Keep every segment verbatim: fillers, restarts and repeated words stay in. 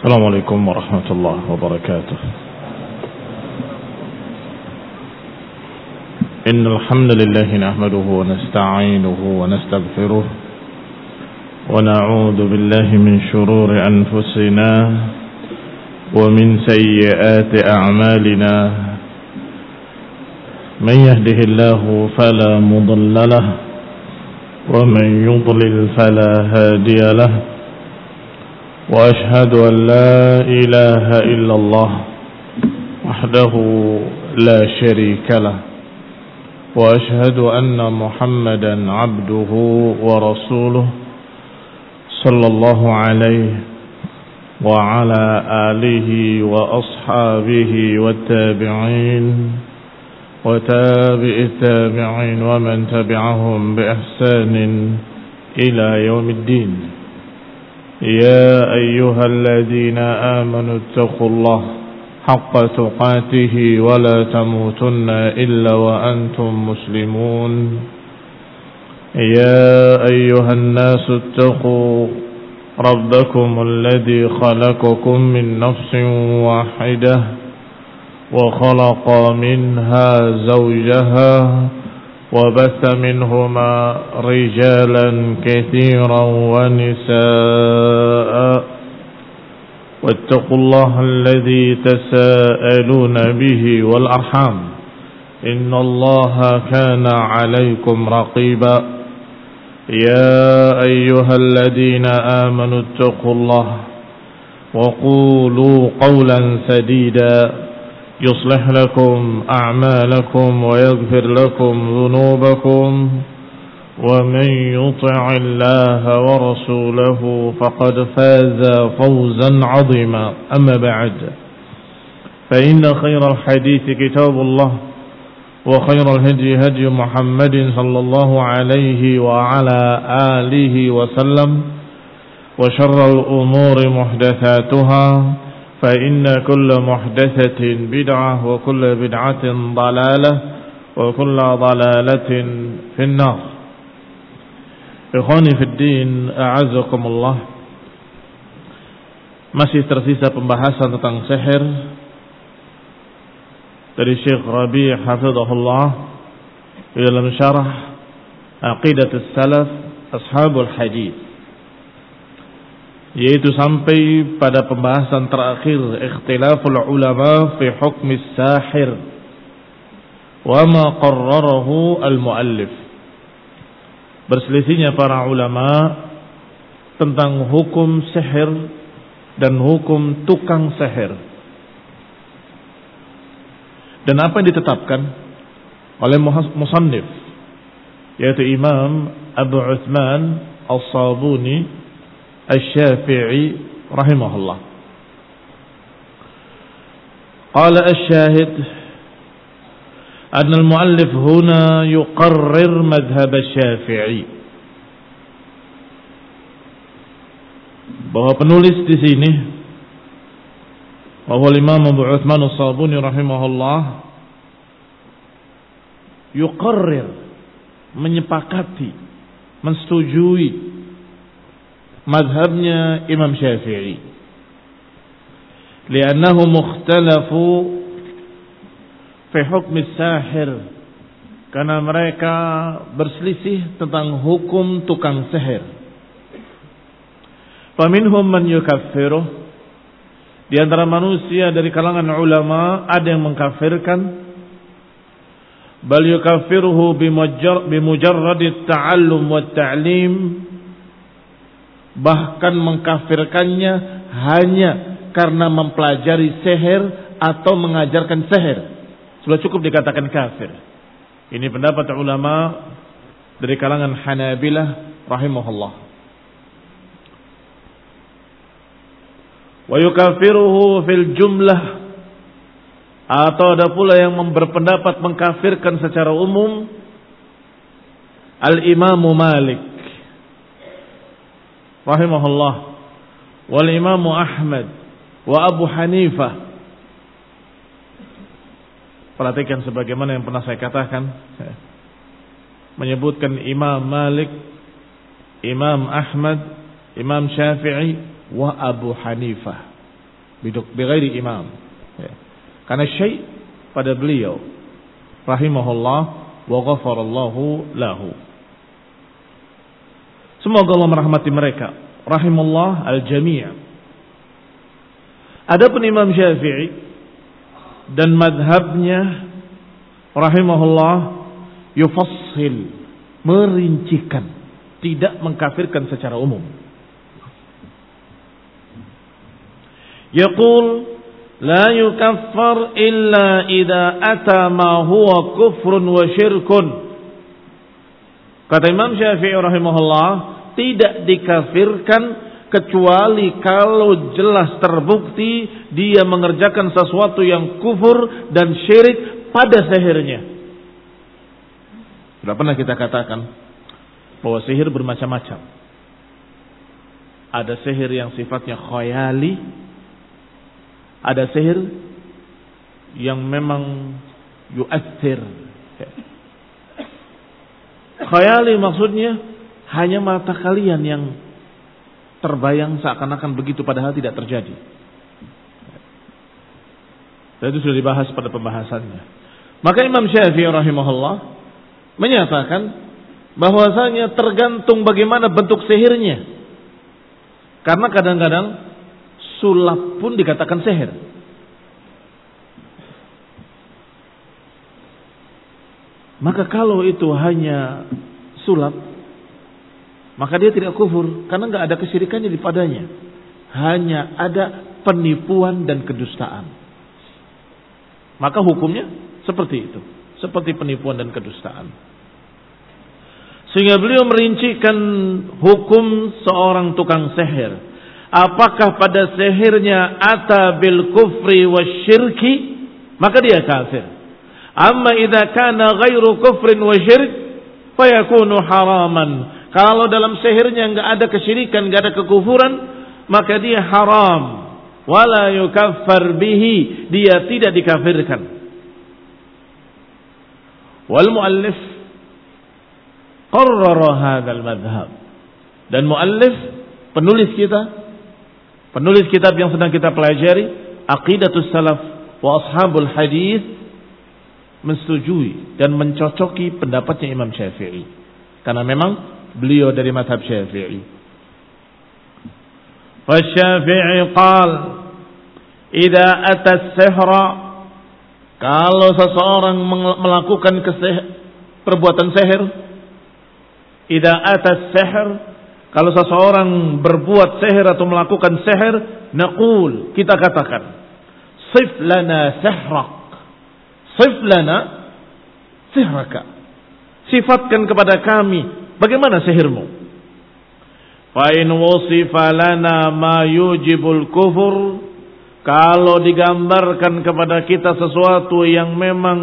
السلام عليكم ورحمة الله وبركاته. إن الحمد لله نحمده ونستعينه ونستغفره ونعوذ بالله من شرور أنفسنا ومن سيئات أعمالنا. من يهده الله فلا مضل له ومن يضلل فلا هادي له. وأشهد أن لا إله إلا الله وحده لا شريك له. وأشهد أن محمدا عبده ورسوله صلى الله عليه وعلى آله وأصحابه والتابعين وتابع التابعين ومن تبعهم بإحسان إلى يوم الدين. يا أيها الذين آمنوا اتقوا الله حق تقاته ولا تموتن إلا وأنتم مسلمون. يا أيها الناس اتقوا ربكم الذي خلقكم من نفس واحدة وخلق منها زوجها وبث منهما رجالا كثيرا ونساء. واتقوا الله الذي تساءلون به والأرحام إن الله كان عليكم رقيبا. يا أيها الذين آمنوا اتقوا الله وقولوا قولا سديدا يصلح لكم أعمالكم ويغفر لكم ذنوبكم. ومن يطع الله ورسوله فقد فاز فوزا عظيما. أما بعد فإن خير الحديث كتاب الله وخير الهدي هدي محمد صلى الله عليه وعلى آله وسلم. وشر الأمور محدثاتها فإن كل محدثة بدعة وكل بدعة ضلالة وكل ضلالة في النار. Ikhwani fid din, a'azzakumullah. Masih tersisa pembahasan tentang sihir dari Syekh Rabi' hafizahullah di dalam syarah Aqidatus Salaf Ashabul Hadits, yaitu sampai pada pembahasan terakhir ikhtilaful ulama fi hukmi sahir wa ma qarrarahu al-muallif. Berselisihnya para ulama tentang hukum sihir dan hukum tukang sihir, dan apa yang ditetapkan oleh musannif, yaitu Imam Abu Uthman As-Sabuni Asy-Syafi'i rahimahullah. Qala asy-syahid أن المؤلف هنا يقرر مذهب الشافعي, bahwa penulis di sini, bahwa Imam Abu Uthman As-Sabuni rahimahullah yuqarrir, menyepakati, mensetujui mazhabnya Imam Syafi'i, li'annahu mukhtalafu fi hukmi sahir, karena mereka berselisih tentang hukum tukang sihir. Faminhum man yukaffiruh, di antara manusia dari kalangan ulama ada yang mengkafirkan, bal yukaffiruhu bimujarradi at-ta'allum wa at-ta'lim, bahkan mengkafirkannya hanya karena mempelajari sihir atau mengajarkan sihir, sudah cukup dikatakan kafir. Ini pendapat ulama dari kalangan Hanabilah rahimahullah. Wa yukaffiruhu fil jumlah, atau ada pula yang berpendapat mengkafirkan secara umum Al-Imam Malik rahimahullah, wal Imam Ahmad wa Abu Hanifah. Perhatikan sebagaimana yang pernah saya katakan, menyebutkan Imam Malik, Imam Ahmad, Imam Syafi'i wa Abu Hanifah. biduk bighairi imam. Ya. Karena syai' pada beliau rahimahullah wa ghafarallahu lahu. Semoga Allah merahmati mereka. Rahimallah al-jami'. Adapun Imam Syafi'i dan madhabnya rahimahullah yufassil, merincikan, tidak mengkafirkan secara umum. Yaqul la yukaffar illa idza ata ma huwa kufrun wa syirkun. Kata Imam Syafi'i rahimahullah, tidak dikafirkan kecuali kalau jelas terbukti dia mengerjakan sesuatu yang kufur dan syirik pada sihirnya. Sudah pernah kita katakan bahwa sihir bermacam-macam. Ada sihir yang sifatnya khayali, ada sihir yang memang yu'athir. Khayali maksudnya hanya mata kalian yang terbayang seakan-akan begitu padahal tidak terjadi. Dan itu sudah dibahas pada pembahasannya. Maka Imam Syafi'i rahimahullah menyatakan bahwasanya tergantung bagaimana bentuk sihirnya. Karena kadang-kadang sulap pun dikatakan sihir. Maka kalau itu hanya sulap, maka dia tidak kufur karena nggak ada kesyirikannya di padanya. Hanya ada penipuan dan kedustaan. Maka hukumnya seperti itu, seperti penipuan dan kedustaan. Sehingga beliau merincikan hukum seorang tukang sihir. Apakah pada sihirnya ata bil kufri wasyirki, maka dia kafir. Amma idza kana ghairu kufrin wa syirk fayakunu haraman. Kalau dalam sihirnya enggak ada kesyirikan, enggak ada kekufuran, maka dia haram. Wala yukaffar bihi, dia tidak dikafirkan. Wal muallif qarrara hadzal madhhab. Dan muallif, penulis kita, penulis kitab yang sedang kita pelajari, Aqidatus Salaf wa Ashabul Hadis, mensetujui dan mencocoki pendapatnya Imam Syafi'i. Karena memang beliau dari mazhab Syafi'i. Wasyafi'i qal, idza ata as-sihra, kalau seseorang melakukan kesih, perbuatan sihir, idza ata as-sihr, kalau seseorang berbuat sihir atau melakukan sihir, naqul, kita katakan, sif lana sihrak, sif lana sihraka, sifatkan kepada kami bagaimana sihirmu. Fa in wusifa lana ma yujibul kufur, kalau digambarkan kepada kita sesuatu yang memang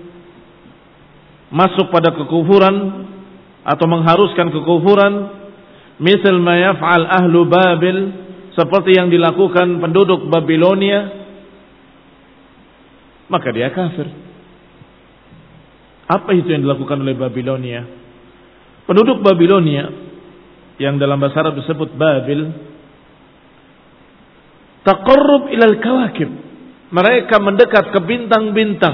masuk pada kekufuran atau mengharuskan kekufuran, misal ma yaf'al ahlu Babil, seperti yang dilakukan penduduk Babilonia, maka dia kafir. Apa itu yang dilakukan oleh Babilonia? Penduduk Babilonia yang dalam bahasa Arab disebut Babil, taqarrub ilal kawakib, mereka mendekat ke bintang-bintang.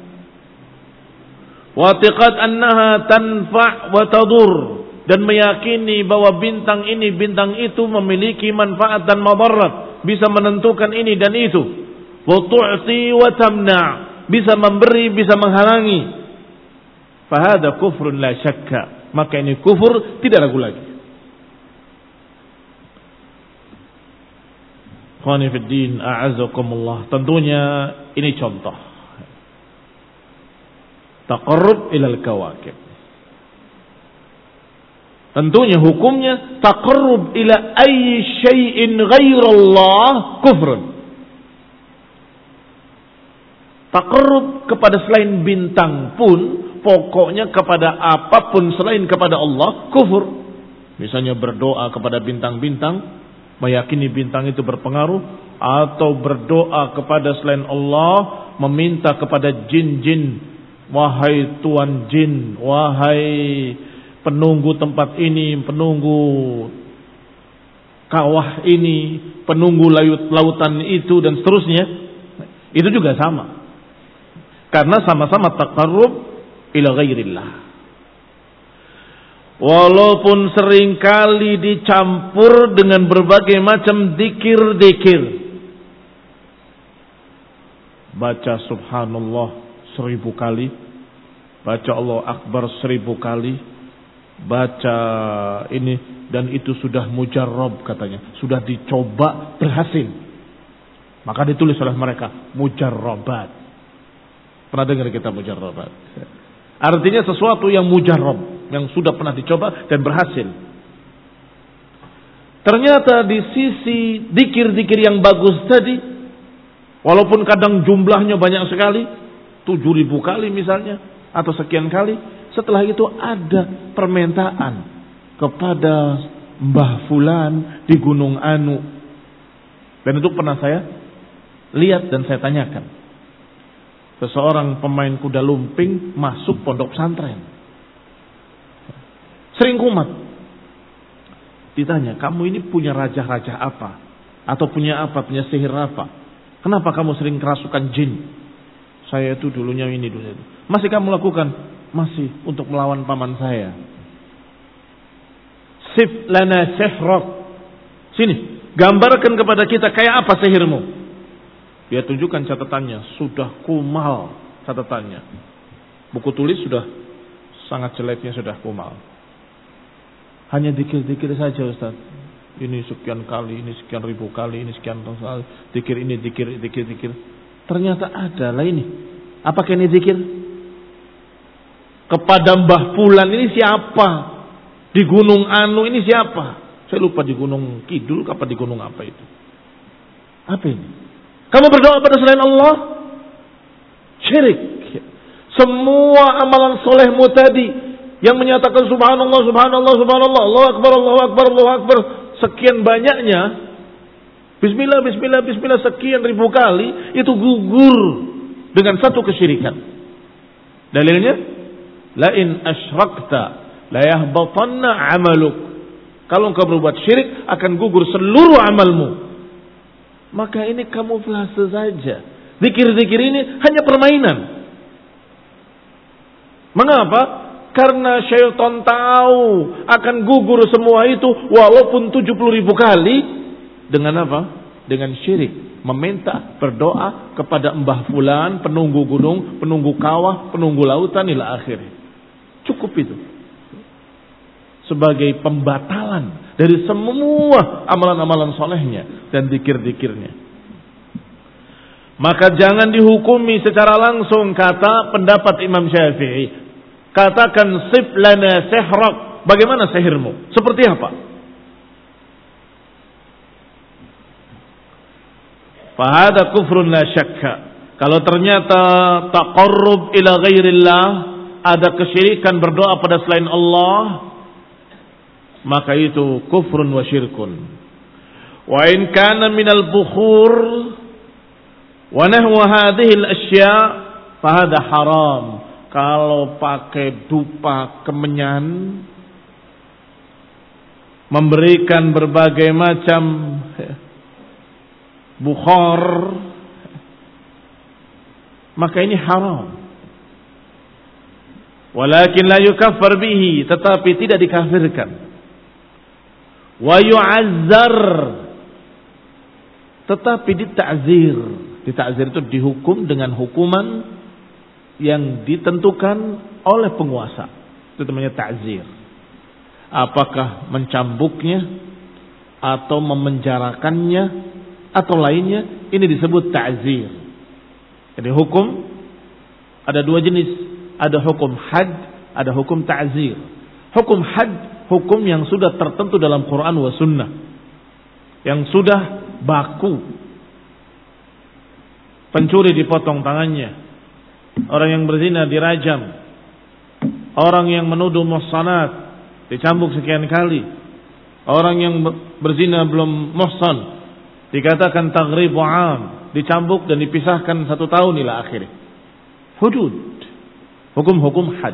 Wa i'tiqad annaha tanfa' wa tadur, dan meyakini bahwa bintang ini bintang itu memiliki manfaat dan madarat, bisa menentukan ini dan itu. Wa tu'ti wa tamna', bisa memberi bisa menghalangi. Fahada kufrun la syakka, maka ini kufur tidak ragu lagi. Khani fid din, a'azzakumullah. Tentunya ini contoh taqarrub ilal kawakib. Tentunya hukumnya taqarrub ila ayyi syai'in ghairallah kufrun. Taqarrub kepada selain bintang pun, pokoknya kepada apapun selain kepada Allah, kufur. Misalnya berdoa kepada bintang-bintang, meyakini bintang itu berpengaruh, atau berdoa kepada selain Allah, meminta kepada jin-jin, wahai tuan jin, wahai penunggu tempat ini, penunggu kawah ini, penunggu lautan itu dan seterusnya, itu juga sama. Karena sama-sama taqarrub ila ghairillah. Walaupun seringkali dicampur dengan berbagai macam dikir-dikir. Baca subhanallah seribu kali, baca Allah akbar seribu kali, baca ini dan itu sudah mujarrab katanya, sudah dicoba berhasil. Maka ditulis oleh mereka mujarrabat. Pernah dengar kita mujarrabat? Artinya sesuatu yang mujarrab, yang sudah pernah dicoba dan berhasil. Ternyata di sisi dikir-dikir yang bagus tadi, walaupun kadang jumlahnya banyak sekali, tujuh ribu kali misalnya, atau sekian kali, setelah itu ada permintaan kepada Mbah Fulan di Gunung Anu. Dan itu pernah saya lihat dan saya tanyakan. Seseorang pemain kuda lumping masuk pondok pesantren. Sering kumat. Ditanya, kamu ini punya raja-raja apa? Atau punya apa? Punya sihir apa? Kenapa kamu sering kerasukan jin? Saya itu dulunya ini dulu. Masih kamu lakukan? Masih, untuk melawan paman saya. Sif lana sihrak. Sini, gambarkan kepada kita kayak apa sihirmu. Dia tunjukkan catatannya, sudah kumal catatannya. Buku tulis sudah sangat jeleknya, sudah kumal. Hanya dikir-dikir saja Ustaz. Ini sekian kali, ini sekian ribu kali, ini sekian kali. Dikir ini, dikir, dikir, dikir. Ternyata ada lah ini. Apakah ini dikir? Kepada Mbah Fulan ini siapa? Di Gunung Anu ini siapa? Saya lupa di Gunung Kidul, apa di Gunung apa itu. Apa ini? Kamu berdoa pada selain Allah? Syirik. Semua amalan solehmu tadi yang menyatakan subhanallah, subhanallah, subhanallah, Allahu akbar, Allahu akbar, Allahu akbar, sekian banyaknya, bismillah, bismillah, bismillah sekian ribu kali, itu gugur dengan satu kesyirikan. Dalilnya, la in asyrakta la yahbatanna amaluk. Kalau engkau berbuat syirik akan gugur seluruh amalmu. Maka ini kamuflase saja. Zikir-zikir ini hanya permainan. Mengapa? Karena syaitan tahu akan gugur semua itu walaupun tujuh puluh ribu kali. Dengan apa? Dengan syirik. Meminta, berdoa kepada Mbah Fulan, penunggu gunung, penunggu kawah, penunggu lautan, ila akhirnya. Cukup itu. Sebagai pembatalan dari semua amalan-amalan solehnya dan dikir-dikirnya. Maka jangan dihukumi secara langsung, kata pendapat Imam Syafi'i. Katakan sif lana sihrak. Bagaimana sihirmu? Seperti apa? Fahada kufrun la syakka. Kalau ternyata taqarrub ila ghairillah, ada kesyirikan berdoa pada selain Allah, maka itu kufrun wa syirkun. Wa in kana minal bukhur wa nahwa hadhihi al-asya fa hadha haram. Kalau pakai dupa kemenyan, memberikan berbagai macam bukhar, maka ini haram. Walakin la yukaffar bihi, tetapi tidak dikafirkan. Wa yu'azzar, tetapi ditakzir. Ditakzir itu dihukum dengan hukuman yang ditentukan oleh penguasa. Itu namanya ta'zir. Apakah mencambuknya atau memenjarakannya atau lainnya, ini disebut ta'zir. Jadi hukum ada dua jenis, ada hukum had, ada hukum ta'zir. Hukum had, hukum yang sudah tertentu dalam Quran wa sunnah, yang sudah baku. Pencuri dipotong tangannya, orang yang berzina dirajam, orang yang menuduh muhsanat dicambuk sekian kali, orang yang berzina belum muhsan dikatakan taghribu 'am, dicambuk dan dipisahkan satu tahun ila akhir. Hudud, hukum-hukum had.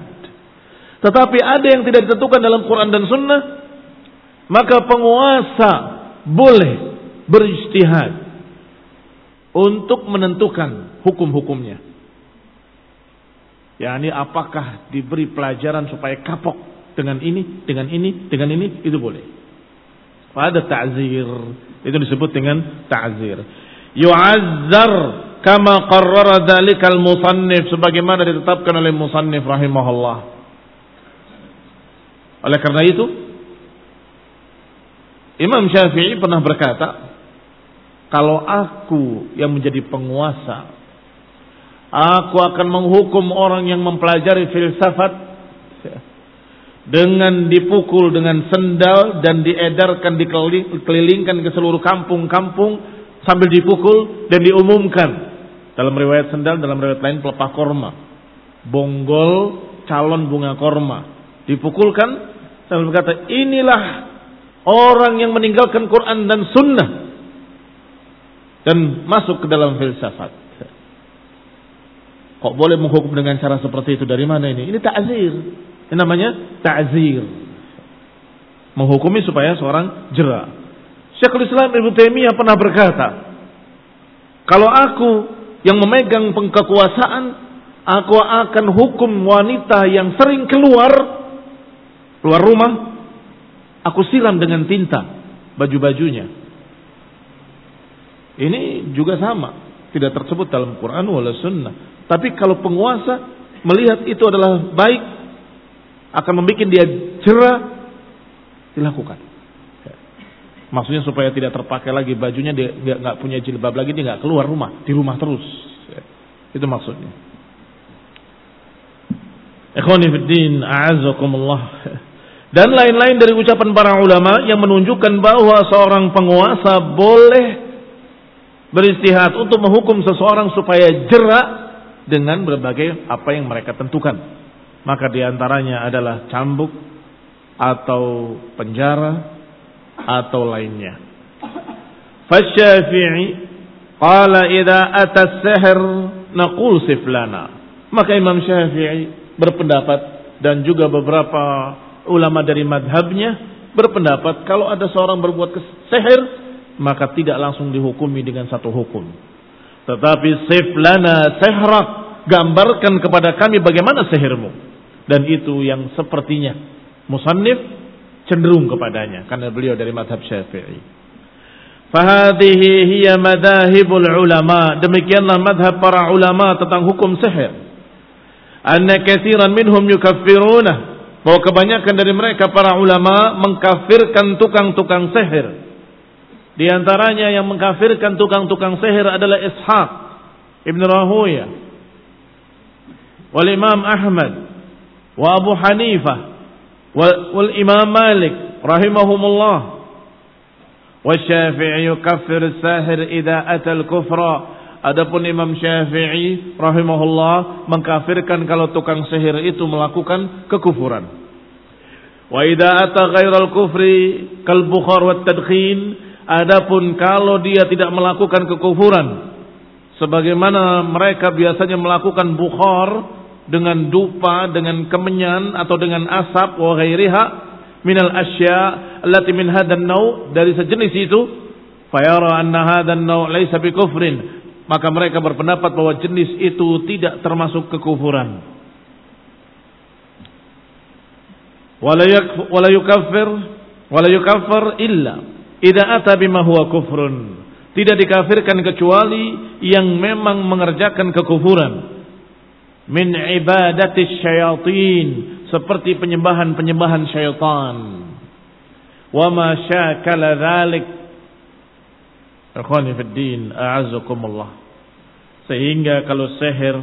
Tetapi ada yang tidak ditentukan dalam Quran dan Sunnah, maka penguasa boleh berijtihad untuk menentukan hukum-hukumnya. yakni apakah diberi pelajaran supaya kapok dengan ini, dengan ini, dengan ini, itu boleh. Ada ta'zir, itu disebut dengan ta'zir. Yu'azzar kama qarrara dzalikal musannif, sebagaimana ditetapkan oleh musannif rahimahullah. Oleh karena itu Imam Syafi'i pernah berkata, kalau aku yang menjadi penguasa, aku akan menghukum orang yang mempelajari filsafat dengan dipukul dengan sendal dan diedarkan, dikelilingkan ke seluruh kampung-kampung sambil dipukul dan diumumkan. Dalam riwayat sendal, dalam riwayat lain pelepah korma, bonggol calon bunga korma, dipukulkan sambil berkata, inilah orang yang meninggalkan Quran dan Sunnah dan masuk ke dalam filsafat. Kok boleh menghukum dengan cara seperti itu? Dari mana ini? Ini ta'zir. Ini namanya ta'zir. Menghukumi supaya seorang jera. Syekhul Islam Ibnu Taimiyah pernah berkata, kalau aku yang memegang kekuasaan, aku akan hukum wanita yang sering keluar keluar rumah, aku siram dengan tinta baju-bajunya. Ini juga sama, tidak tersebut dalam Quran wala Sunnah. Tapi kalau penguasa melihat itu adalah baik, akan membuat dia jera, dilakukan. Maksudnya supaya tidak terpakai lagi bajunya, dia nggak punya jilbab lagi, dia nggak keluar rumah, di rumah terus. Itu maksudnya. Ikhwani fiddin, a'azzakumullah. Dan lain-lain dari ucapan para ulama yang menunjukkan bahwa seorang penguasa boleh beristihad untuk menghukum seseorang supaya jera dengan berbagai apa yang mereka tentukan. Maka diantaranya adalah cambuk atau penjara atau lainnya. Fasyafi'i qala idza ata as-sihr naqul siflana. Maka Imam Syafi'i berpendapat, dan juga beberapa ulama dari madhabnya berpendapat, kalau ada seorang berbuat sihir, maka tidak langsung dihukumi dengan satu hukum. Tetapi siflana sihrak, gambarkan kepada kami bagaimana sihirmu. Dan itu yang sepertinya musannif cenderung kepadanya, karena beliau dari madhab Syafi'i. Fahadhihi hiya madahibul ulama, demikianlah madhab para ulama tentang hukum sihir. Anna katsiran minhum yukaffiruna, bahwa kebanyakan dari mereka para ulama mengkafirkan tukang-tukang sihir. Di antaranya yang mengkafirkan tukang-tukang sihir adalah Ishaq Ibn Rahuya, wal Imam Ahmad, wa Abu Hanifah, wal Imam Malik rahimahumullah. Wa Syafi'i yukaffir as-sahir idza ata al-kufra. Adapun Imam Syafi'i rahimahullah mengkafirkan kalau tukang sihir itu melakukan kekufuran. Wa idza ata ghairal kufri kal bukhar wat tadkhin. Adapun kalau dia tidak melakukan kekufuran, sebagaimana mereka biasanya melakukan bukhar dengan dupa, dengan kemenyan atau dengan asap, wa ghairiha minal asya allati min hadan naw, dari sejenis itu, fayara anna hadan naw laysa bikufrin, maka mereka berpendapat bahwa jenis itu tidak termasuk kekufuran. Wala yukaffir wala yukaffar illa idza ata bima huwa kufrun, tidak dikafirkan kecuali yang memang mengerjakan kekufuran. Min ibadati syayatin, seperti penyembahan-penyembahan syaitan. Wa ma syakala dzalik. Ikhwani fid din, a'azzakumullah. Sehingga kalau sihir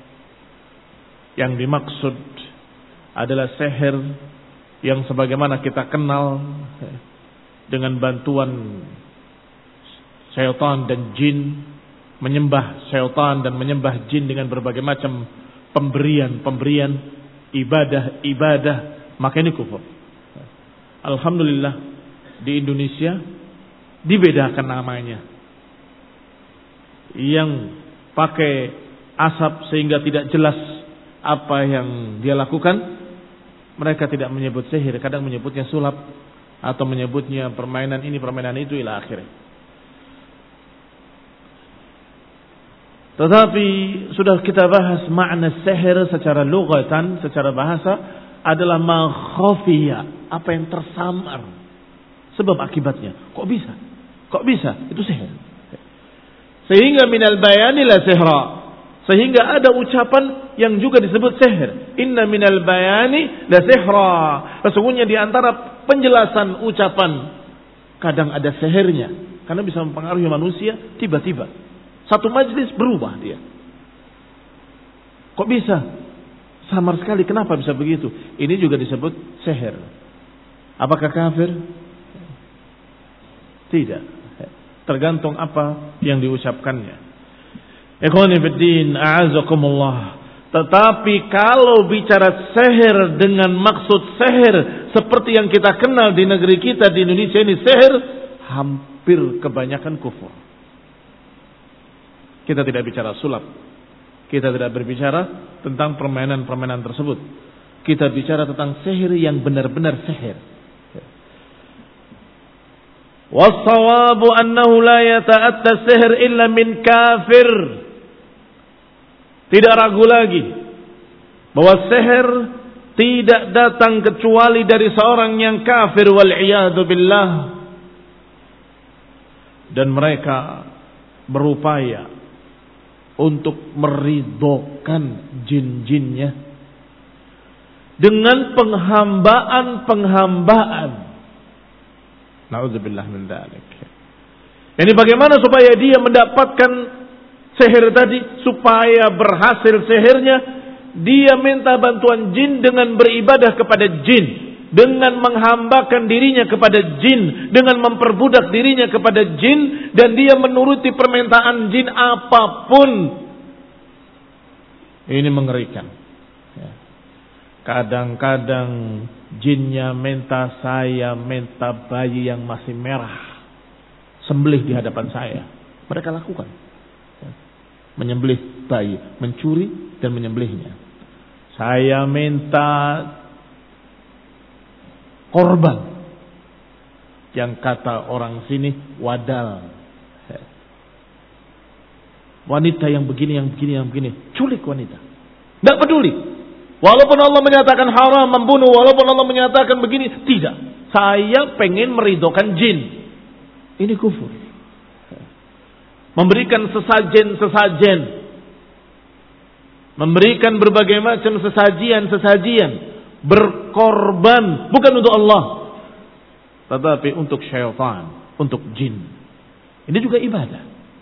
yang dimaksud adalah sihir yang sebagaimana kita kenal dengan bantuan syaitan dan jin, menyembah syaitan dan menyembah jin dengan berbagai macam pemberian-pemberian, ibadah-ibadah, maka ini kufur. Alhamdulillah di Indonesia dibedakan namanya. Yang pakai asap sehingga tidak jelas apa yang dia lakukan, mereka tidak menyebut sihir, kadang menyebutnya sulap. atau menyebutnya permainan ini, permainan itu, ila akhirnya. Tetapi sudah kita bahas makna sihir secara lughatan, secara bahasa adalah ma khafiya, apa yang tersamar. Sebab akibatnya. Kok bisa? Kok bisa? Itu sihir. Sehingga minal bayani la sihra. Sehingga ada ucapan yang juga disebut sihir. Inna minal bayani la sihra. Sesungguhnya di antara penjelasan ucapan kadang ada sihirnya. Karena bisa mempengaruhi manusia tiba-tiba. Satu majlis berubah dia. Kok bisa? Samar sekali. Kenapa bisa begitu? Ini juga disebut sihir. Apakah kafir? Tidak. Tergantung apa yang diucapkannya. Ikhwani fiddin, a'azakumullah. Tetapi kalau bicara sihir dengan maksud sihir seperti yang kita kenal di negeri kita, di Indonesia ini, sihir hampir kebanyakan kufur. Kita tidak bicara sulap. Kita tidak berbicara tentang permainan-permainan tersebut. Kita bicara tentang sihir yang benar-benar sihir. Wassawabu annahu la yata'atta sihir illa min kafir. Tidak ragu lagi bahwa sihir tidak datang kecuali dari seorang yang kafir, wal iyadu billah. Dan mereka berupaya untuk meridhokan jin-jinnya dengan penghambaan-penghambaan. Na'udzubillah min dzalik. Ini bagaimana supaya dia mendapatkan sihir tadi, supaya berhasil sihirnya, dia minta bantuan jin dengan beribadah kepada jin, dengan menghambakan dirinya kepada jin, dengan memperbudak dirinya kepada jin, dan dia menuruti permintaan jin apapun. Ini mengerikan. Kadang-kadang jinnya minta saya minta bayi yang masih merah, sembelih di hadapan saya. Mereka lakukan. Menyembelih bayi, mencuri dan menyembelihnya. Saya minta korban yang kata orang sini wadal. Wanita yang begini, yang begini, yang begini. Culik wanita. Tidak peduli. Walaupun Allah menyatakan haram membunuh, walaupun Allah menyatakan begini, tidak. Saya pengen meridhokan jin. Ini kufur. Memberikan sesajen-sesajen. Memberikan berbagai macam sesajian-sesajian. Berkorban. Bukan untuk Allah. Tetapi untuk syaitan. Untuk jin. Ini juga ibadah.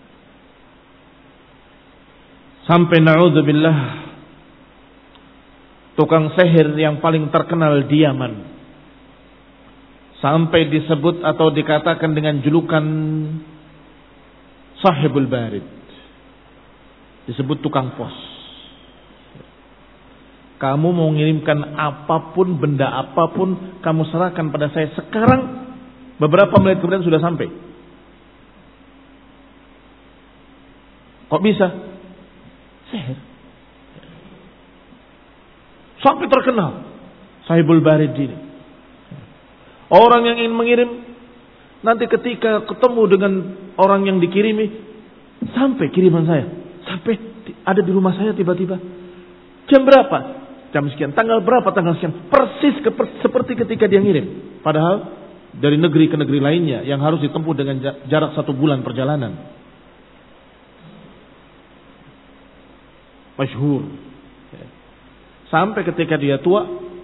Sampai na'udzubillah, tukang sihir yang paling terkenal di Yaman sampai disebut atau dikatakan dengan julukan Sahibul Barid, disebut tukang pos. Kamu mau mengirimkan apapun, benda apapun, kamu serahkan pada saya sekarang, beberapa menit kemudian sudah sampai. Kok bisa? Sihir. Sampai terkenal Sahibul Barid ini. Orang yang ingin mengirim, nanti ketika ketemu dengan orang yang dikirimi, sampai kiriman saya, sampai ada di rumah saya tiba-tiba. Jam berapa? Jam sekian. Tanggal berapa? Tanggal sekian. Persis ke, seperti ketika dia ngirim. Padahal dari negeri ke negeri lainnya yang harus ditempuh dengan jarak satu bulan perjalanan. Masyhur. Sampai ketika dia tua,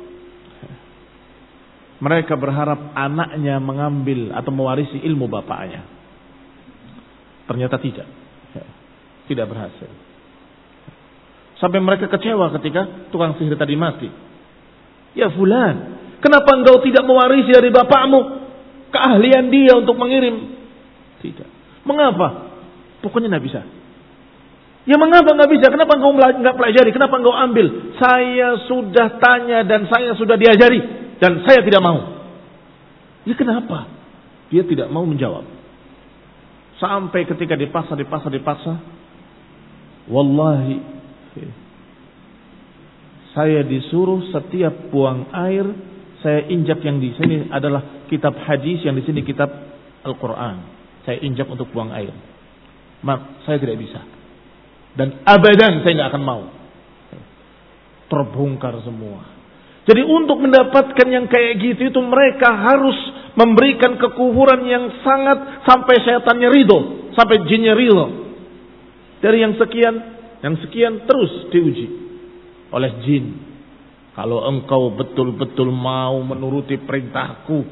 mereka berharap anaknya mengambil atau mewarisi ilmu bapaknya. Ternyata tidak. Tidak berhasil. Sampai mereka kecewa ketika tukang sihir tadi mati. Ya fulan, kenapa engkau tidak mewarisi dari bapakmu keahlian dia untuk mengirim? Tidak. Mengapa? Pokoknya tidak bisa. Ya mengapa nggak bisa? Kenapa engkau nggak pelajari? Kenapa engkau ambil? Saya sudah tanya dan saya sudah diajari dan saya tidak mau. Ya kenapa? Dia tidak mau menjawab. Sampai ketika dipaksa, dipaksa, dipaksa. Wallahi, saya disuruh setiap buang air saya injak yang di sini adalah kitab hadis, yang di sini kitab Al-Quran. Saya injak untuk buang air. Mak, saya tidak bisa. Dan abadan saya nggak akan mau. Terbongkar semua. Jadi untuk mendapatkan yang kayak gitu itu mereka harus memberikan kekufuran yang sangat sampai setannya ridho, sampai jinnya ridho. Dari yang sekian, yang sekian terus diuji oleh jin. Kalau engkau betul-betul mau menuruti perintahku,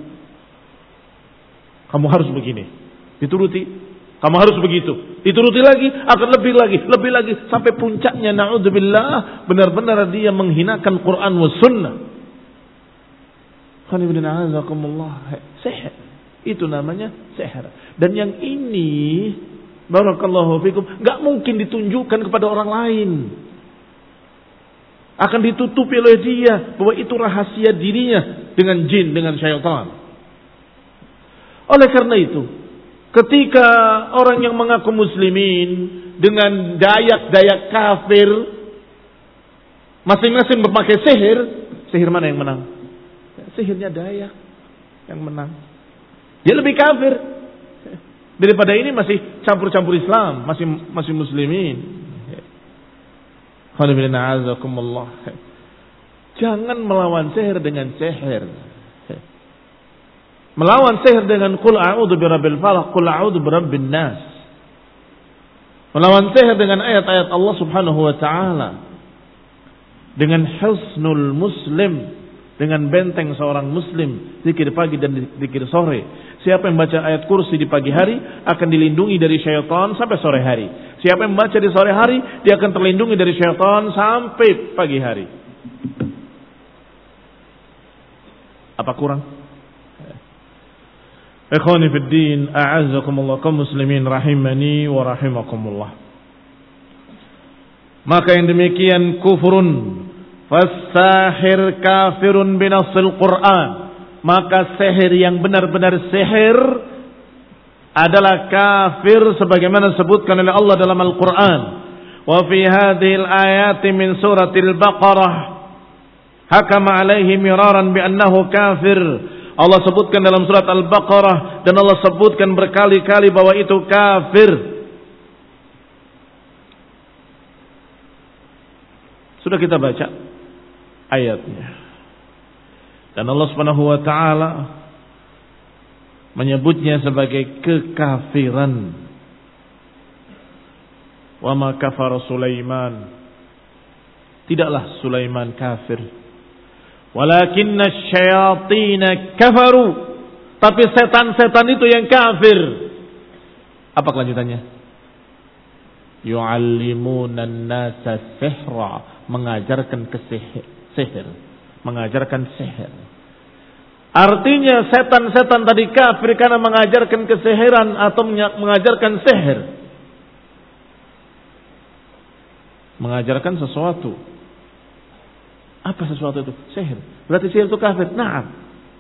kamu harus begini. Dituruti. Kamu harus begitu. Dituruti lagi, akan lebih lagi, lebih lagi. Sampai puncaknya, na'udzubillah, benar-benar dia menghinakan Quran wa sunnah. Sihir. Itu namanya sihir. Dan yang ini, barakallahu fikum, gak mungkin ditunjukkan kepada orang lain. Akan ditutupi oleh dia, bahwa itu rahasia dirinya dengan jin, dengan syaitan. Oleh karena itu, ketika orang yang mengaku muslimin dengan dayak-dayak kafir masing-masing memakai sihir, sihir mana yang menang? Sihirnya dayak yang menang. Dia lebih kafir daripada ini masih campur-campur Islam, masih masih muslimin. Jangan melawan sihir dengan sihir. Melawan sihir dengan qul a'udzu birabbil falaq, qul a'udzu birabbin nas. Melawan sihir dengan ayat-ayat Allah Subhanahu wa taala. Dengan husnul muslim, dengan benteng seorang muslim, zikir pagi dan zikir sore. Siapa yang baca ayat kursi di pagi hari akan dilindungi dari syaitan sampai sore hari. Siapa yang baca di sore hari, dia akan terlindungi dari syaitan sampai pagi hari. Apa kurang? Ikhwani fid din, a'azzakumullah, kaum muslimin rahimani wa rahimakumullah. Maka yang demikian kufrun, fasahir kafirun binasil Quran. Maka sihir yang benar-benar sihir adalah kafir sebagaimana disebutkan oleh Allah dalam Al-Quran. Wa fi hadhil ayati min suratil Baqarah hakama alaihi miraran bi annahu kafir. Allah sebutkan dalam surat Al-Baqarah dan Allah sebutkan berkali-kali bahwa itu kafir. Sudah kita baca ayatnya. Dan Allah Subhanahu wa taala menyebutnya sebagai kekafiran. Wa ma kafara Sulaiman. Tidaklah Sulaiman kafir. Walakinna syayatina kafaru. Tapi setan-setan itu yang kafir. Apa kelanjutannya? Yu'allimuna an-nasa sihra. Mengajarkan kesihir. Sihir. Mengajarkan sihir. Artinya setan-setan tadi kafir karena mengajarkan kesihiran atau mengajarkan sihir. Mengajarkan sesuatu. Apa sesuatu itu? Sihir. Berarti sihir itu kafir. Naam.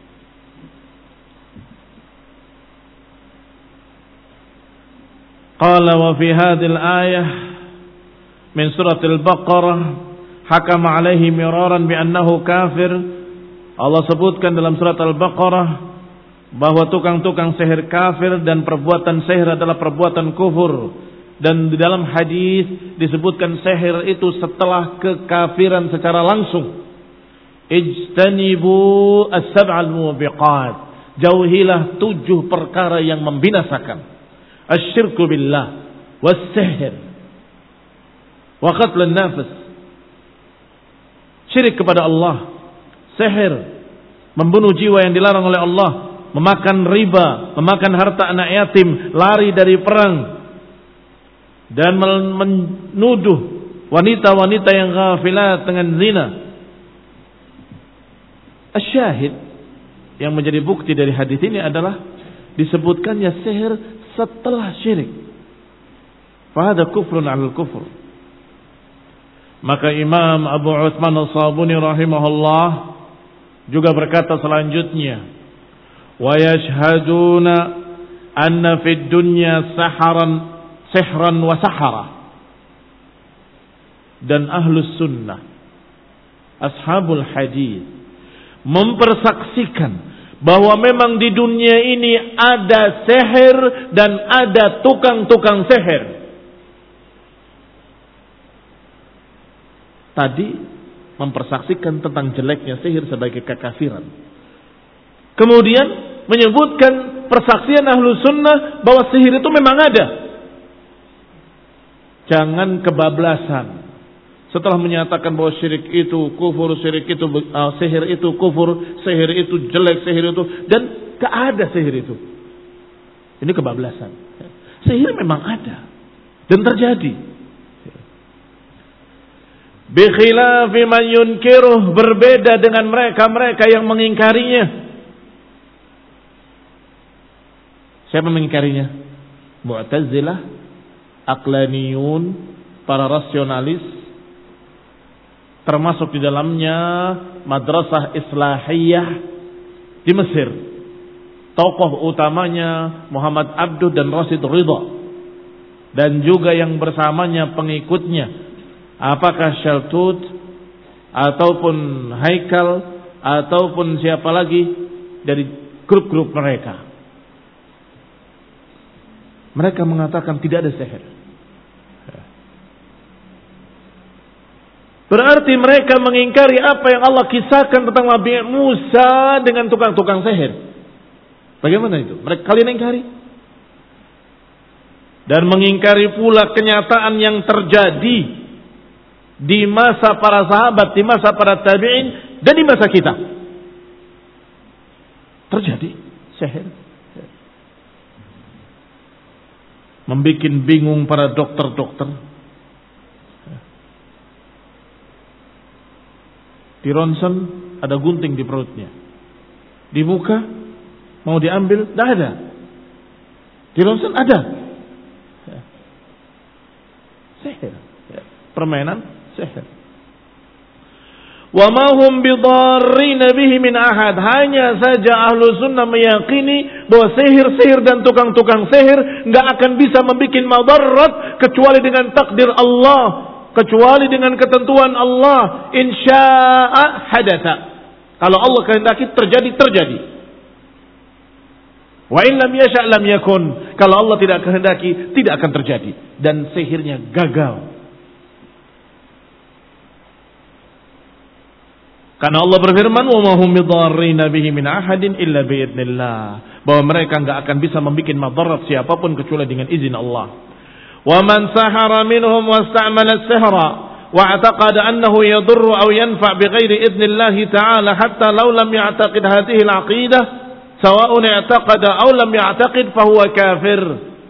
Qala wa fi hadhil ayah min suratil Baqarah hakama alaihi miraran bi annahu kafir. Allah sebutkan dalam surat Al-Baqarah bahwa tukang-tukang sihir kafir dan perbuatan sihir adalah perbuatan kufur. Dan di dalam hadis disebutkan sihir itu setelah kekafiran secara langsung. Ijtanibu as-sab'al mubiqat. Jauhilah tujuh perkara yang membinasakan. Asyirku billah, was-sihir, wa qatlun nafs. Syirik kepada Allah, sihir, membunuh jiwa yang dilarang oleh Allah, memakan riba, memakan harta anak yatim, lari dari perang, dan menuduh wanita-wanita yang ghafilat dengan zina. Asyahid yang menjadi bukti dari hadis ini adalah disebutkannya sihir setelah syirik. Fahada kufrun alal kufur. Maka Imam Abu Uthman As-Sabuni rahimahullah juga berkata selanjutnya, wa yashhaduna anna fid dunya saharan sihran wa sahara. Dan ahlus sunnah, ashabul hadis, mempersaksikan bahwa memang di dunia ini ada sihir dan ada tukang-tukang sihir. Tadi mempersaksikan tentang jeleknya sihir sebagai kekafiran. Kemudian menyebutkan persaksian ahlu sunnah bahwa sihir itu memang ada. Jangan kebablasan. Setelah menyatakan bahwa syirik itu kufur, syirik itu uh, sihir itu kufur, sihir itu jelek, sihir itu, dan gak ada sihir itu. Ini kebablasan. Sihir memang ada dan terjadi. Bi khilafi man yunkiruh, berbeda dengan mereka-mereka yang mengingkarinya. Siapa mengingkarinya? Mu'tazilah, aqlaniyun, para rasionalis, termasuk di dalamnya madrasah islahiyah di Mesir. Tokoh utamanya Muhammad Abduh dan Rasid Ridha, dan juga yang bersamanya pengikutnya, apakah Shaltut ataupun Haikal ataupun siapa lagi dari grup-grup mereka. Mereka mengatakan tidak ada sihir. Berarti mereka mengingkari apa yang Allah kisahkan tentang Nabi Musa dengan tukang-tukang sihir. Bagaimana itu? Mereka kalian ingkari. Dan mengingkari pula kenyataan yang terjadi di masa para sahabat, di masa para tabi'in, dan di masa kita. Terjadi sihir. Membikin bingung para dokter-dokter. Di ronsen ada gunting di perutnya. Di muka mau diambil, tidak ada. Di ronsen ada. Sihir. Permainan sihir. Wa ma hum bidarrina bihi min ahad. Hanya saja ahlu sunnah meyakini bahwa sihir-sihir dan tukang-tukang sihir nggak akan bisa membuat madarat kecuali dengan takdir Allah, kecuali dengan ketentuan Allah. Insya'a hadatha. Kalau Allah kehendaki terjadi, terjadi. Wa in lam yasha' lam yakun. Kalau Allah tidak kehendaki, tidak akan terjadi. Dan sihirnya gagal. Karena Allah berfirman, "Wa ma hum bidarrina bihi min ahadin illa bi idznillah." Bahwa mereka enggak akan bisa membuat madarat siapapun kecuali dengan izin Allah. Wa man sahara minhum wasta'mala as-sihra wa i'taqada annahu yadurru aw yanfa' bighairi idznillah ta'ala hatta law lam ya'taqid hadhihi al-'aqidah sawa'un i'taqada aw lam ya'taqid fa huwa kafir.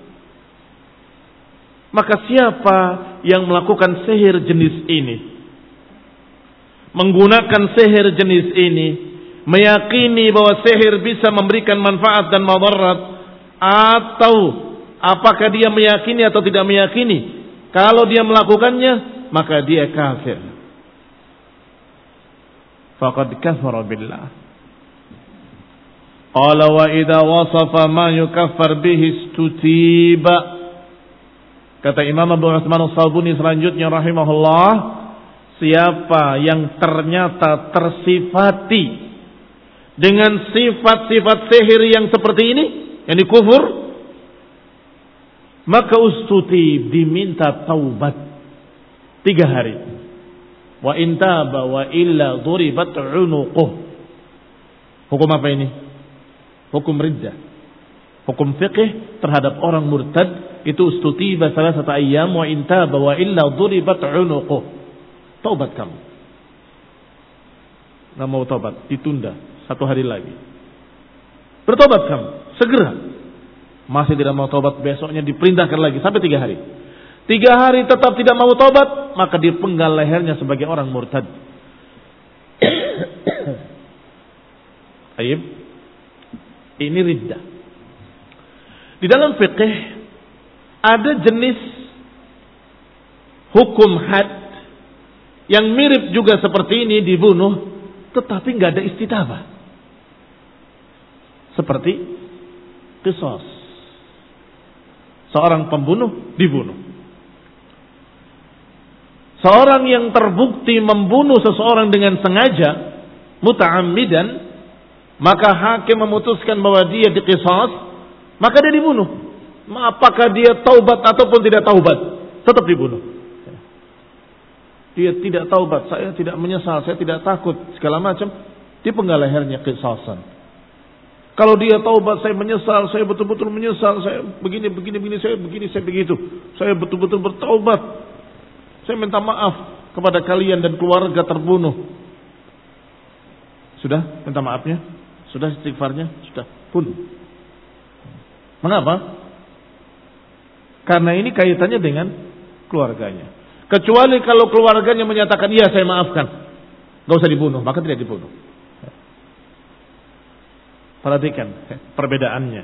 Maka siapa yang melakukan sihir jenis ini, menggunakan sihir jenis ini, meyakini bahwa sihir bisa memberikan manfaat dan madarat, atau apakah dia meyakini atau tidak meyakini, kalau dia melakukannya maka dia kafir. Faqad kafara billah. Qala wa idza wasafa ma yukaffar bihi istutiba. Kata Imam Abu Utsman As-Sabuni selanjutnya rahimahullah, siapa yang ternyata tersifati dengan sifat-sifat sihir yang seperti ini, yang kufur, maka ustuti, diminta taubat tiga hari. Wa in taba wa illa duribat unuquh. Hukum apa ini? Hukum riddah. Hukum fiqh terhadap orang murtad itu ustuti salah satu ayyam wa in taba wa illa duribat unuquh. Taubat kamu. Nggak mau taubat, ditunda satu hari lagi. Bertobat kamu, segera. Masih tidak mau taubat, besoknya diperintahkan lagi sampai tiga hari. Tiga hari tetap tidak mau taubat, maka dipenggal lehernya sebagai orang murtad. Aib. Ini riddah. Di dalam fikih ada jenis hukum had yang mirip juga seperti ini, dibunuh, tetapi nggak ada istitabah. Seperti qisas. Seorang pembunuh dibunuh. Seorang yang terbukti membunuh seseorang dengan sengaja, muta'ammidan, maka hakim memutuskan bahwa dia diqisas, maka dia dibunuh. Apakah dia taubat ataupun tidak taubat, tetap dibunuh. Dia tidak taubat, saya tidak menyesal, saya tidak takut, segala macam, dipenggal lehernya qisasan. Kalau dia taubat, saya menyesal, saya betul-betul menyesal, saya begini, begini, begini, saya begini, saya begitu. Saya betul-betul bertaubat. Saya minta maaf kepada kalian dan keluarga terbunuh. Sudah minta maafnya? Sudah istighfarnya? Sudah. Bunuh. Mengapa? Karena ini kaitannya dengan keluarganya. Kecuali kalau keluarganya menyatakan, iya saya maafkan, gak usah dibunuh, maka tidak dibunuh. Perhatikan perbedaannya.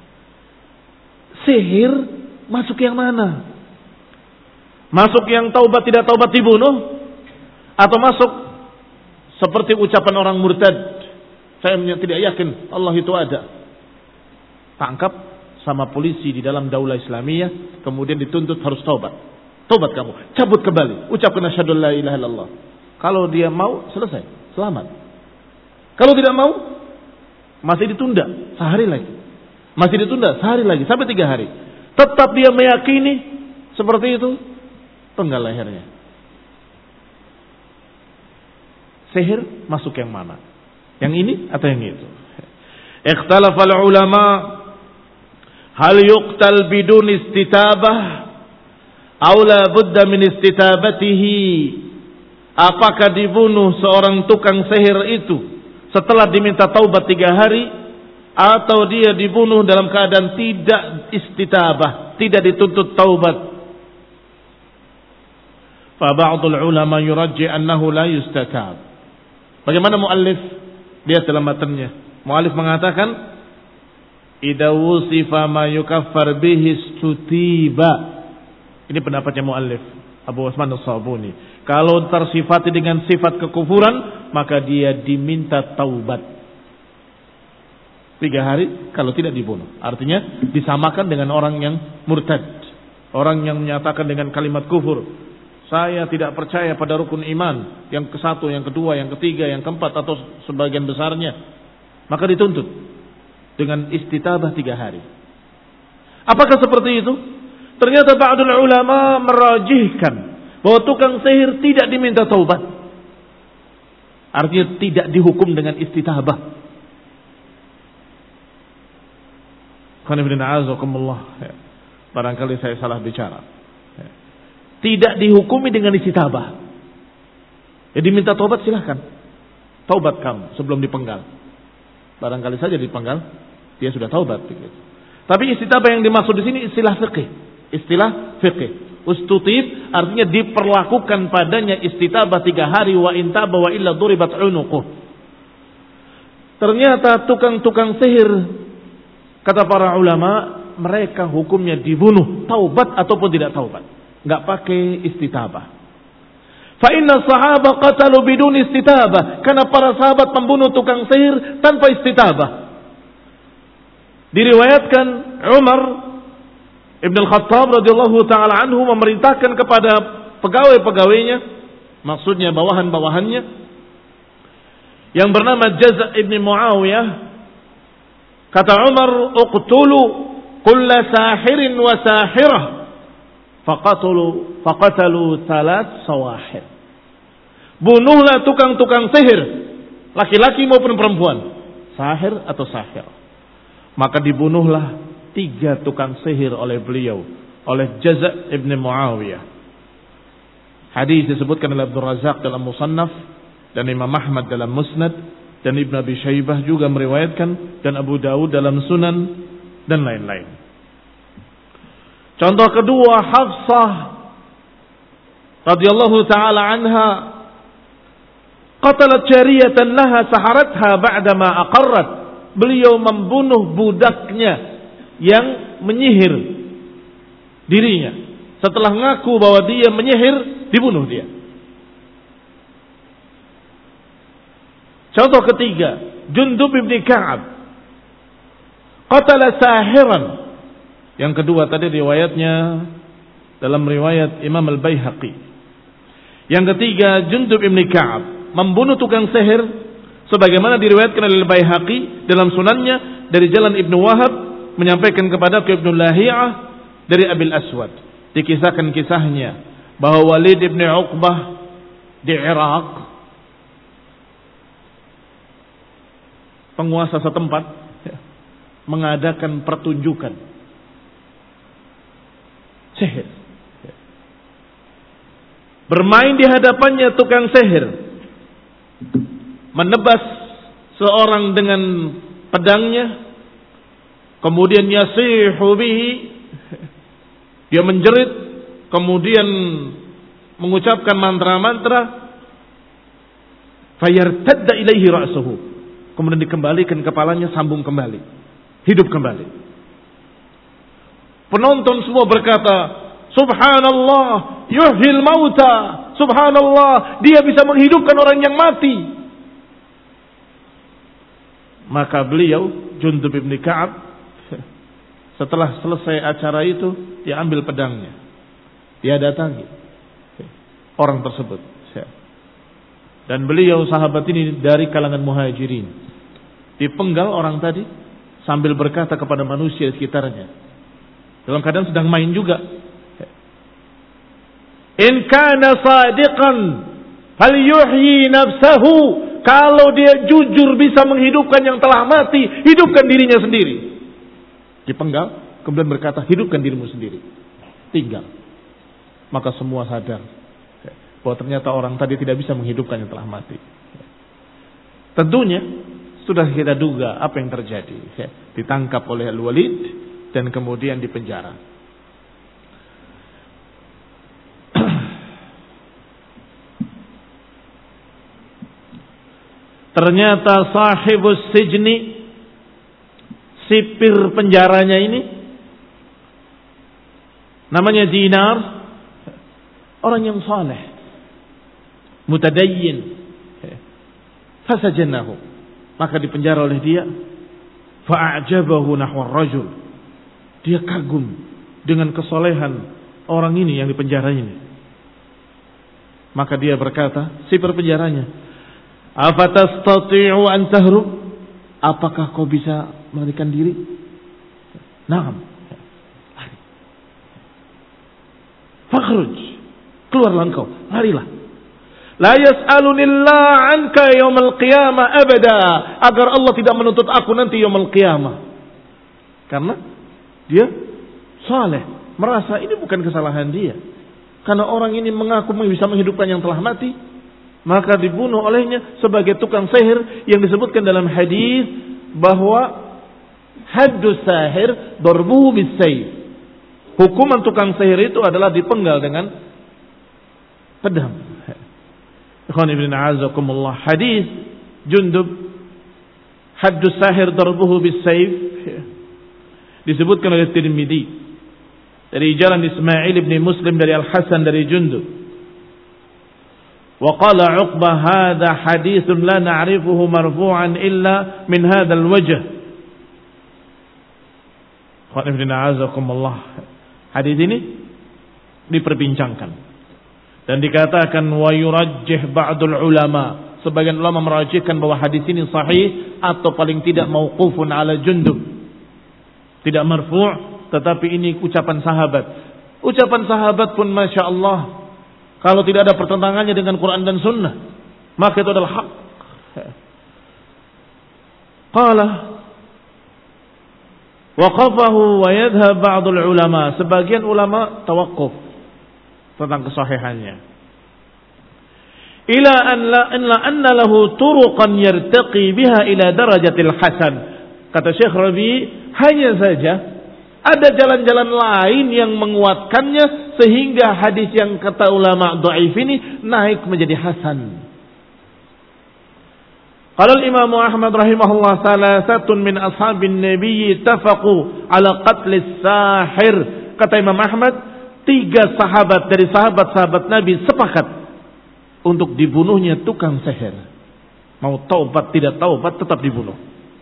Sihir masuk yang mana? Masuk yang taubat tidak taubat dibunuh? Atau masuk seperti ucapan orang murtad, saya tidak yakin Allah itu ada, tangkap sama polisi di dalam daulah Islamiyah, kemudian dituntut harus taubat. Taubat kamu, cabut kembali, ucapkan asyhadu la ilaha illallah. Kalau dia mau, selesai, selamat. Kalau tidak mau, masih ditunda sehari lagi, masih ditunda sehari lagi sampai tiga hari. Tetap dia meyakini seperti itu, penggal lehernya. Sihir masuk yang mana? Yang ini atau yang itu? Ikhtalafal ulama hal yuqtal bidun istitabah aw la budda min istitabatihi. Apakah dibunuh seorang tukang sihir itu setelah diminta taubat tiga hari, atau dia dibunuh dalam keadaan tidak istitabah, tidak dituntut taubat? Fa ba'dul ulama yurajji annahu la yustatab. Bagaimana muallif? Lihat dalam matanya. Muallif mengatakan, idza wusifa ma yukaffar bihi istutiba. Ini pendapatnya muallif Abu Utsman As-Sabuni. Kalau tersifati dengan sifat kekufuran, maka dia diminta taubat. Tiga hari kalau tidak dibunuh. Artinya disamakan dengan orang yang murtad. Orang yang menyatakan dengan kalimat kufur, saya tidak percaya pada rukun iman, yang ke satu, yang kedua, yang ketiga, yang keempat, atau sebagian besarnya. Maka dituntut dengan istitabah tiga hari. Apakah seperti itu? Ternyata ba'dul ulama merajihkan bahwa tukang sihir tidak diminta taubat. Artinya tidak dihukum dengan istitabah. Barangkali saya salah bicara. Tidak dihukumi dengan istitabah. Ya diminta taubat silahkan. Taubat kamu sebelum dipenggal. Barangkali saja dipenggal, dia sudah taubat. Tapi istitabah yang dimaksud di sini istilah fikih. Istilah fikih. Ustutib artinya diperlakukan padanya istitabah tiga hari, wa intaba wa illa duribat unuquh. Ternyata tukang-tukang sihir, kata para ulama, mereka hukumnya dibunuh, taubat ataupun tidak taubat, nggak pakai istitabah. Fa inna sahabah qatalu bidun istitabah, karena para sahabat membunuh tukang sihir tanpa istitabah. Diriwayatkan Umar Ibn al-Khattab radhiyallahu ta'ala anhu memerintahkan kepada pegawai-pegawainya, maksudnya bawahan-bawahannya, yang bernama Jaz' ibn Muawiyah. Kata Umar, uqtulu kulla sahirin wa sahirah. Faqatulu faqatalu thalath sawahir. Bunuhlah tukang-tukang sihir, laki-laki maupun perempuan, sahir atau sahir. Maka dibunuhlah tiga tukang sihir oleh beliau, oleh Jaz' ibn Muawiyah. Hadis disebutkan oleh Abdul Razak dalam Musannaf, dan Imam Ahmad dalam Musnad, dan Ibn Abi Syaibah juga meriwayatkan, dan Abu Dawud dalam Sunan, dan lain-lain. Contoh kedua, Hafsah radhiyallahu ta'ala anha qatalat jariyatan laha saharatha ba'dama aqarrat. Beliau membunuh budaknya yang menyihir dirinya. Setelah ngaku bahwa dia menyihir, dibunuh dia. Contoh ketiga, Jundub ibn Ka'ab qatala sahiran. Yang kedua tadi riwayatnya dalam riwayat Imam Al-Baihaqi. Yang ketiga, Jundub ibn Ka'ab membunuh tukang sihir Sebagaimana diriwayatkan oleh Baihaqi dalam sunannya dari jalan Ibnu Wahab menyampaikan kepada Ibnu Lahiyah dari Abil Aswad. Dikisahkan kisahnya bahwa Walid ibn Uqbah di Irak, penguasa setempat, mengadakan pertunjukan sihir. Bermain di hadapannya tukang sihir, menebas seorang dengan pedangnya, kemudian yasihu bihi, dia menjerit, kemudian mengucapkan mantra-mantra, fayartadda ilaihi ra'suhu, kemudian dikembalikan kepalanya, sambung kembali, hidup kembali. Penonton semua berkata, subhanallah, yuhyil mauta, subhanallah, dia bisa menghidupkan orang yang mati. Maka beliau, Jundub bin Ka'ab, setelah selesai acara itu, dia ambil pedangnya, dia datangi orang tersebut, dan beliau sahabat ini dari kalangan muhajirin, dipenggal orang tadi sambil berkata kepada manusia di sekitarnya, dalam keadaan sedang main juga, in kana sadiqan falyuhyi nafsahu, kalau dia jujur bisa menghidupkan yang telah mati, hidupkan dirinya sendiri. Dipenggal, kemudian berkata, hidupkan dirimu sendiri, tinggal. Maka semua sadar bahwa ternyata orang tadi tidak bisa menghidupkan yang telah mati. Tentunya sudah kita duga apa yang terjadi. Ditangkap oleh Al-Walid dan kemudian dipenjara. Ternyata sahibus sijni, sipir penjaranya ini, namanya Dinar, orang yang saleh, mutadayyin, fasajannahu, maka dipenjara oleh dia. Fa'ajabahu nahwa rajul, dia kagum dengan kesolehan orang ini yang dipenjara ini. Maka dia berkata, sipir penjaranya, afatastati'u an tahrub, apakah kau bisa melarikan diri? Naam. Fakhruj, keluarlah engkau, larilah. La yas'alunillah anka yaumil qiyamah abada, agar Allah tidak menuntut aku nanti yaumil qiyamah. Karena dia saleh, merasa ini bukan kesalahan dia. Karena orang ini mengaku bisa menghidupkan yang telah mati, maka dibunuh olehnya sebagai tukang sihir yang disebutkan dalam hadis bahwa haddus sahir darbuhu bis-sayf. Hukuman tukang sihir itu adalah dipenggal dengan pedang. Ikhwan ibn a'azakumullah, hadis Jundub haddus sahir darbuhu bis-sayf disebutkan oleh Tirmidzi dari jalan Ismail ibn Muslim dari Al-Hasan dari Jundub. Wa qala Uqbah, hadha haditsun la na'rifuhu marfu'an illa min hadzal wajh. Ikhwan ibn a'azakumullah, hadis ini diperbincangkan dan dikatakan wa yurajjih ba'dul ulama, sebagian ulama merajihkan bahwa hadis ini sahih atau paling tidak mauqufun ala Jundub, tidak marfu', tetapi ini ucapan sahabat. Ucapan sahabat pun masya Allah, kalau tidak ada pertentangannya dengan Quran dan Sunnah, maka itu adalah hak. Qala waqafahu wa yadhhab ba'dul ulama, sebagian ulama tawakuf tentang kesahihannya. Ila an la anna anna lahu turuqan yartaqi biha ila darajatil hasan. Kata Syekh Rabi, hanya saja ada jalan-jalan lain yang menguatkannya sehingga hadis yang kata ulama dhaif ini naik menjadi hasan. Qala al-Imam Ahmad rahimahullah, salasatun min ashabin nabiy tafaqu ala qatl as-sahir. Kata Imam Ahmad, tiga sahabat dari sahabat-sahabat Nabi sepakat untuk dibunuhnya tukang sihir. Mau taubat tidak taubat tetap dibunuh.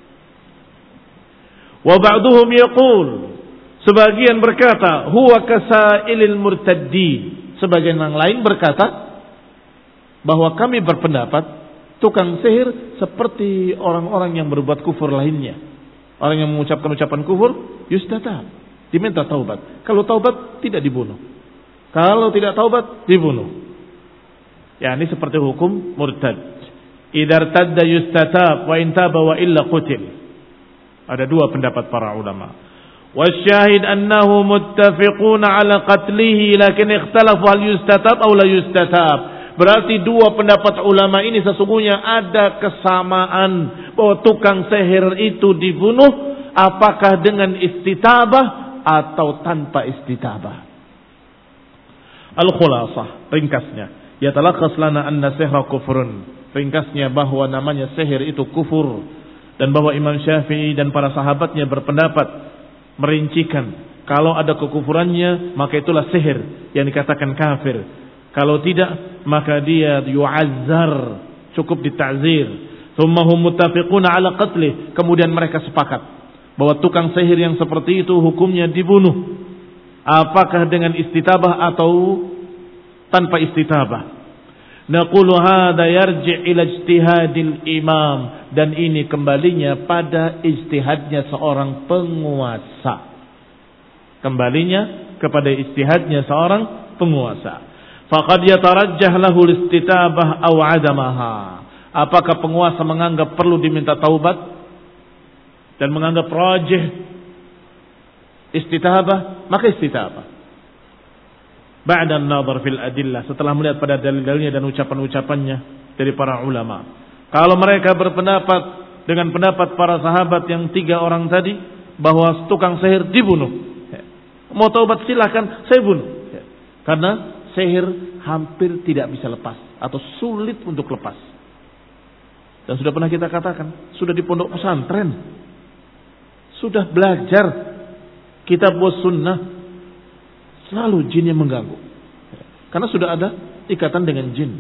Wa ba'duhum yaqul, sebagian berkata huwa kasailil murtaddin, sebagian yang lain berkata bahwa kami berpendapat Tukang sihir seperti orang-orang yang berbuat kufur lainnya. Orang yang mengucapkan ucapan kufur, yustatab, diminta taubat. Kalau taubat tidak dibunuh. Kalau tidak taubat dibunuh. Ya, ini seperti hukum murtad. Idza irtadda yustatab wa in taba wa illa qutil. Ada dua pendapat para ulama. Wasyahid annahu muttafiquna ala qatlihi lakin ikhtalafu hal yustatab aw la yustatab. Berarti dua pendapat ulama ini sesungguhnya ada kesamaan bahwa tukang sihir itu dibunuh apakah dengan istitabah atau tanpa istitabah. Al-khulasah, ringkasnya, yatalakhas lana anna sihra kufrun. Ringkasnya bahwa namanya sihir itu kufur, dan bahwa Imam Syafi'i dan para sahabatnya berpendapat merincikan kalau ada kekufurannya maka itulah sihir yang dikatakan kafir. Kalau tidak maka dia yu'azzar, cukup dita'zir. Tsumma hum muttafiquna ala qatlih. Kemudian mereka sepakat bahwa tukang sihir yang seperti itu hukumnya dibunuh. Apakah dengan istitabah atau tanpa istitabah? Naqulu hadza yarji' ila ijtihadil imam, dan ini kembalinya pada ijtihadnya seorang penguasa. Kembalinya kepada ijtihadnya seorang penguasa. Faqad yatarajjah lahu istitabah aw 'adamaha. Apakah penguasa menganggap perlu diminta taubat dan menganggap rajih istitabah, maka istitabah. Ba'da an-nadhar fil adillah, setelah melihat pada dalil-dalilnya dan ucapan-ucapannya dari para ulama. Kalau mereka berpendapat dengan pendapat para sahabat yang tiga orang tadi bahwa tukang sihir dibunuh, mau taubat silakan, saya bunuh. Karena sihir hampir tidak bisa lepas atau sulit untuk lepas. Dan sudah pernah kita katakan, sudah di pondok pesantren, sudah belajar kitab was sunnah, selalu jin yang mengganggu. Karena sudah ada ikatan dengan jin.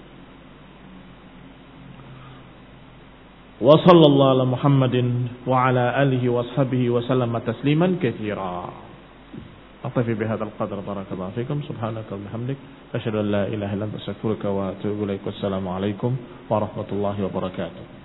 Wa sallallahu ala Muhammadin wa ala alihi wa ashabihi wa sallama tasliman katsira. أكتفي بهذا القدر بارك الله فيكم سبحانك وبحمدك أشهد أن لا إله إلا أنت أستغفرك وأتوب إليك والسلام عليكم ورحمة الله وبركاته.